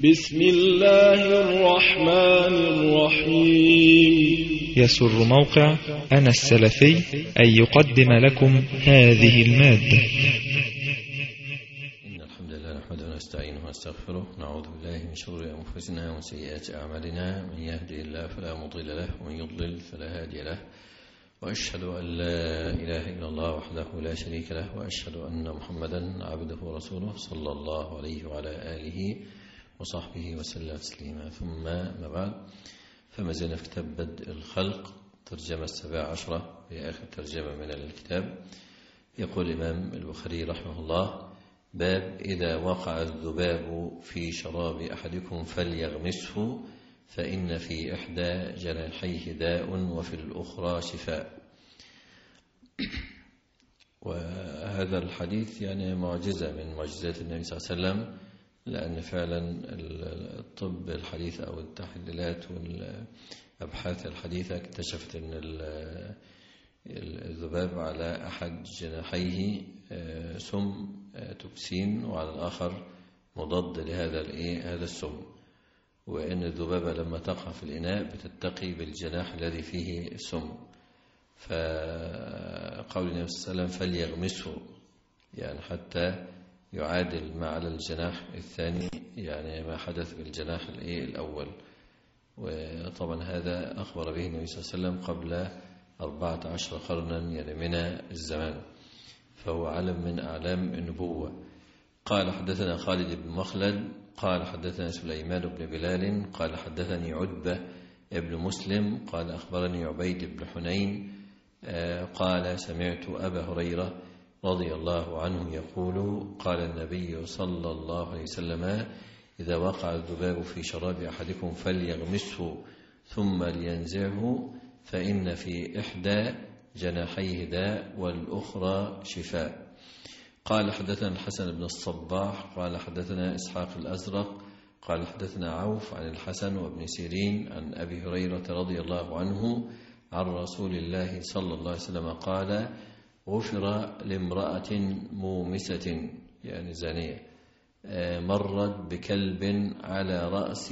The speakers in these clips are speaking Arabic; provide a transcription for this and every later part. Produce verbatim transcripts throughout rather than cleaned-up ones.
بسم الله الرحمن الرحيم. يسر موقع أنا السلفي أن يقدم لكم هذه المادة. إن الحمد لله نحمده ونستعينه ونستغفره، نعوذ بالله من شرور أنفسنا ومن سيئات أعمالنا، من يهدي الله فلا مضل له ومن يضلل فلا هادي له، وأشهد أن لا إله إلا الله وحده لا شريك له، وأشهد أن محمدا عبده ورسوله صلى الله عليه وعلى آله وصحبه وسلم تسليما. ثم ما بعد، فما زلنا في كتاب بدء الخلق، ترجمة السبع عشرة في آخر ترجمة من الكتاب. يقول الإمام البخاري رحمه الله: باب إذا وقع الذباب في شراب أحدكم فليغمسه فإن في إحدى جناحيه داء وفي الأخرى شفاء. وهذا الحديث يعني معجزة من معجزات النبي صلى الله عليه وسلم، لأن فعلا الطب الحديث أو التحليلات والأبحاث الحديثة اكتشفت أن الذباب على أحد جناحيه سم توكسين، وعلى الآخر مضاد لهذا هذا السم، وأن الذبابة لما تقع في الإناء بتتقي بالجناح الذي فيه السم. فقول النبي صلى الله عليه وسلم فليغمسه، يعني حتى يعادل ما على الجناح الثاني، يعني ما حدث بالجناح الأول. وطبعا هذا أخبر به النبي صلى الله عليه وسلم قبل أربعة عشر قرنا يعني من الزمان، فهو علم من أعلام النبوة. قال حدثنا خالد بن مخلد قال حدثنا سليمان بن بلال قال حدثني عتبة ابن مسلم قال أخبرني عبيد بن حنين قال سمعت أبا هريرة رضي الله عنه يقول: قال النبي صلى الله عليه وسلم: إذا وقع الذباب في شراب أحدكم فليغمسه ثم لينزعه فإن في إحدى جناحيه داء والأخرى شفاء. قال حدثنا الحسن بن الصباح قال حدثنا إسحاق الأزرق قال حدثنا عوف عن الحسن وابن سيرين عن أبي هريرة رضي الله عنه عن رسول الله صلى الله عليه وسلم قال: غفر لامرأة مومسة يعني زانية مرت بكلب على رأس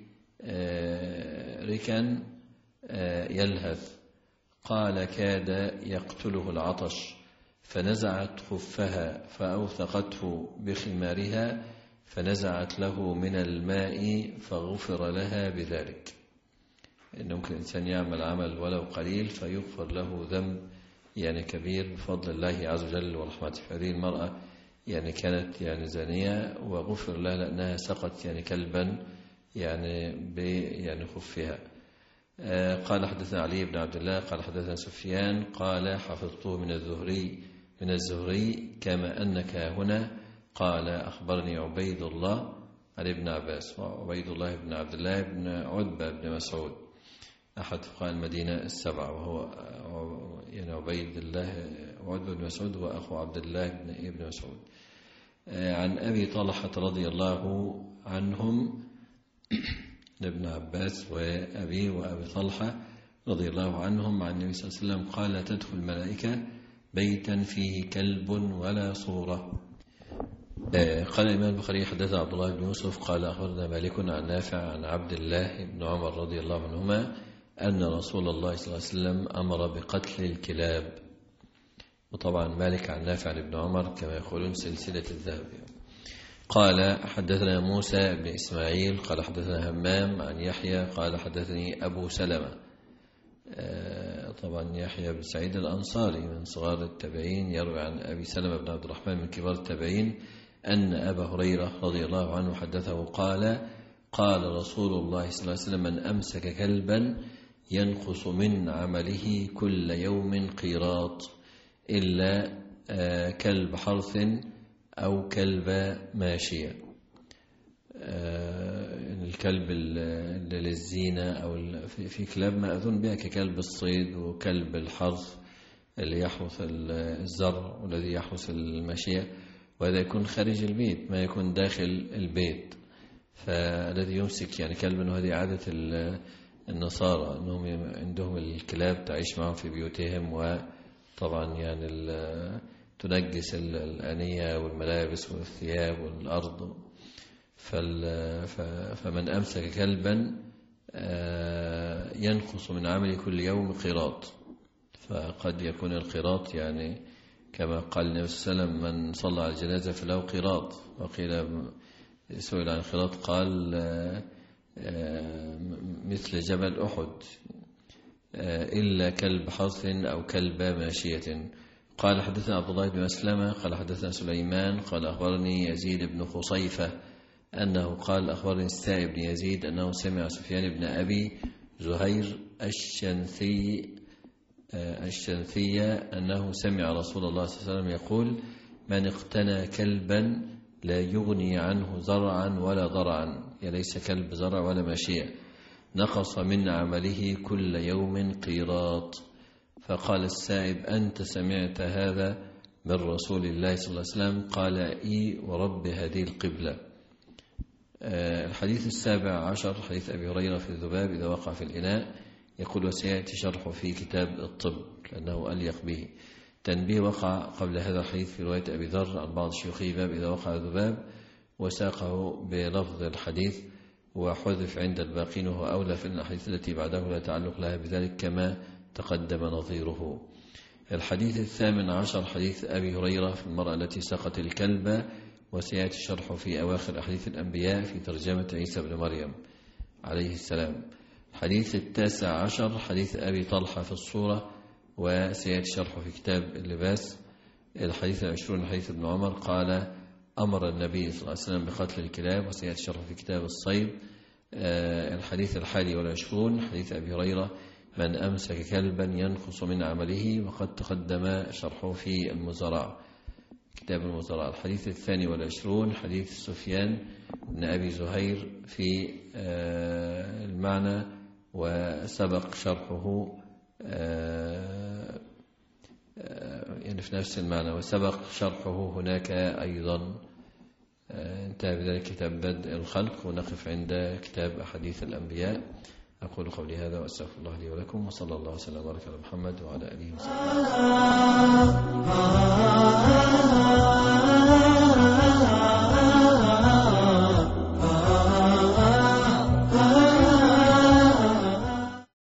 ركن يلهث، قال كاد يقتله العطش، فنزعت خفها فأوثقته بخمارها فنزعت له من الماء فغفر لها بذلك. إنه ممكن الإنسان يعمل عمل ولو قليل فيغفر له ذنب يعني كبير بفضل الله عز وجل ورحمته. هذه المرأة يعني كانت يعني زانية وغفر لها لأنها سقت يعني كلبا يعني ب يعني خفها. قال حدثنا علي بن عبد الله قال حدثنا سفيان قال حفظته من الزهري من الزهري كما أنك هنا. قال أخبرني عبيد الله عن ابن عباس، وعبيد الله بن عبد الله بن عتبة بن مسعود أحد فقهاء المدينة السبعة، وهو يعني عبيد الله عتبة بن مسعود وأخو عبد الله بن ابن مسعود. عن أبي طلحة رضي الله عنهم ابن عباس وأبي وأبي طلحة رضي الله عنهم عن النبي صلى الله عليه وسلم قال: تدخل الملائكة بيتا فيه كلب ولا صورة. قال الإمام البخاري حدثنا عبد الله بن يوسف قال أخبرنا مالك عن نافع عن عبد الله بن عمر رضي الله عنهما أن رسول الله صلى الله عليه وسلم أمر بقتل الكلاب. وطبعا مالك عن نافع بن عمر كما يقولون سلسلة الذهب. قال حدثنا موسى بن إسماعيل قال حدثنا همام عن يحيى قال حدثني أبو سلمة، طبعا يحيى بن سعيد الأنصاري من صغار التابعين، يروي عن أبي سلمة بن عبد الرحمن من كبار التابعين أن أبا هريرة رضي الله عنه حدثه قال: قال رسول الله صلى الله عليه وسلم: من أمسك كلبا ينقص من عمله كل يوم قيراط إلا كلب حرث أو كلب ماشية. الكلب للزينة أو في كلاب ما أظن بها ككلب الصيد وكلب الحرث اللي يحرث الزرع والذي يحرث الماشية، وهذا يكون خارج البيت ما يكون داخل البيت. فالذي يمسك يعني كلبا، وهذه عادة النصارى أنهم عندهم الكلاب تعيش معهم في بيوتهم، وطبعا يعني تنجس الأنية والملابس والثياب والأرض، فمن أمسك كلبا ينقص من عمل كل يوم قيراط. فقد يكون القيراط يعني كما قال النبي صلى الله عليه وسلم من صلى على الجنازة فله قيراط. وقيل سئل عن القيراط قال مثل جبل أحد إلا كلب حص أو كلب ماشية. قال حدثنا عبد الله بن مسلمة قال حدثنا سليمان قال أخبرني يزيد بن خصيفة أنه قال أخبرني السائب بن يزيد أنه سمع سفيان بن أبي زهير الشنثي الشنثية أنه سمع رسول الله صلى الله عليه وسلم يقول من اقتنى كلبا لا يغني عنه زرعا ولا ضرعا، ليس كلب زرع ولا ماشية، نقص من عمله كل يوم قيراط. فقال السائب أنت سمعت هذا من رسول الله صلى الله عليه وسلم؟ قال إي ورب هذه القبلة. الحديث السابع عشر حديث أبي هريرة في الذباب إذا وقع في الإناء، يقول وسيأتي شرحه في كتاب الطب لأنه أليق به. تنبيه وقع قبل هذا الحديث في رواية أبي ذر عن بعض شيوخه باب إذا وقع الذباب، وساقه بلفظ الحديث وحذف عند الباقين، وهو أولى في الأحاديث التي بعده لا تعلق لها بذلك كما تقدم نظيره. الحديث الثامن عشر حديث أبي هريرة في المرأة التي سقت الكلب، وسيأتي شرحه في أواخر أحاديث الأنبياء في ترجمة عيسى بن مريم عليه السلام. الحديث التاسع عشر حديث أبي طلحة في الصورة، وسيأتي شرحه في كتاب اللباس. الحديث العشرون حديث ابن عمر قال أمر النبي صلى الله عليه وسلم بقتل الكلاب، وسيأتي شرحه في كتاب الصيد. الحديث الحادي والعشرون حديث أبي هريرة من أمسك كلبا ينقص من عمله، وقد تقدم شرحه في المزرع كتاب المزرع. الحديث الثاني والعشرون حديث سفيان بن أبي زهير في المعنى، وسبق شرحه يعني في نفس المعنى وسبق شرحه هناك أيضا. انتهى بذلك كتاب بدء الخلق، ونقف عند كتاب أحاديث الأنبياء. أقول قولي هذا وأستغفر الله لي ولكم، وصلى الله وسلم وبارك على محمد وعلى آله وصحبه.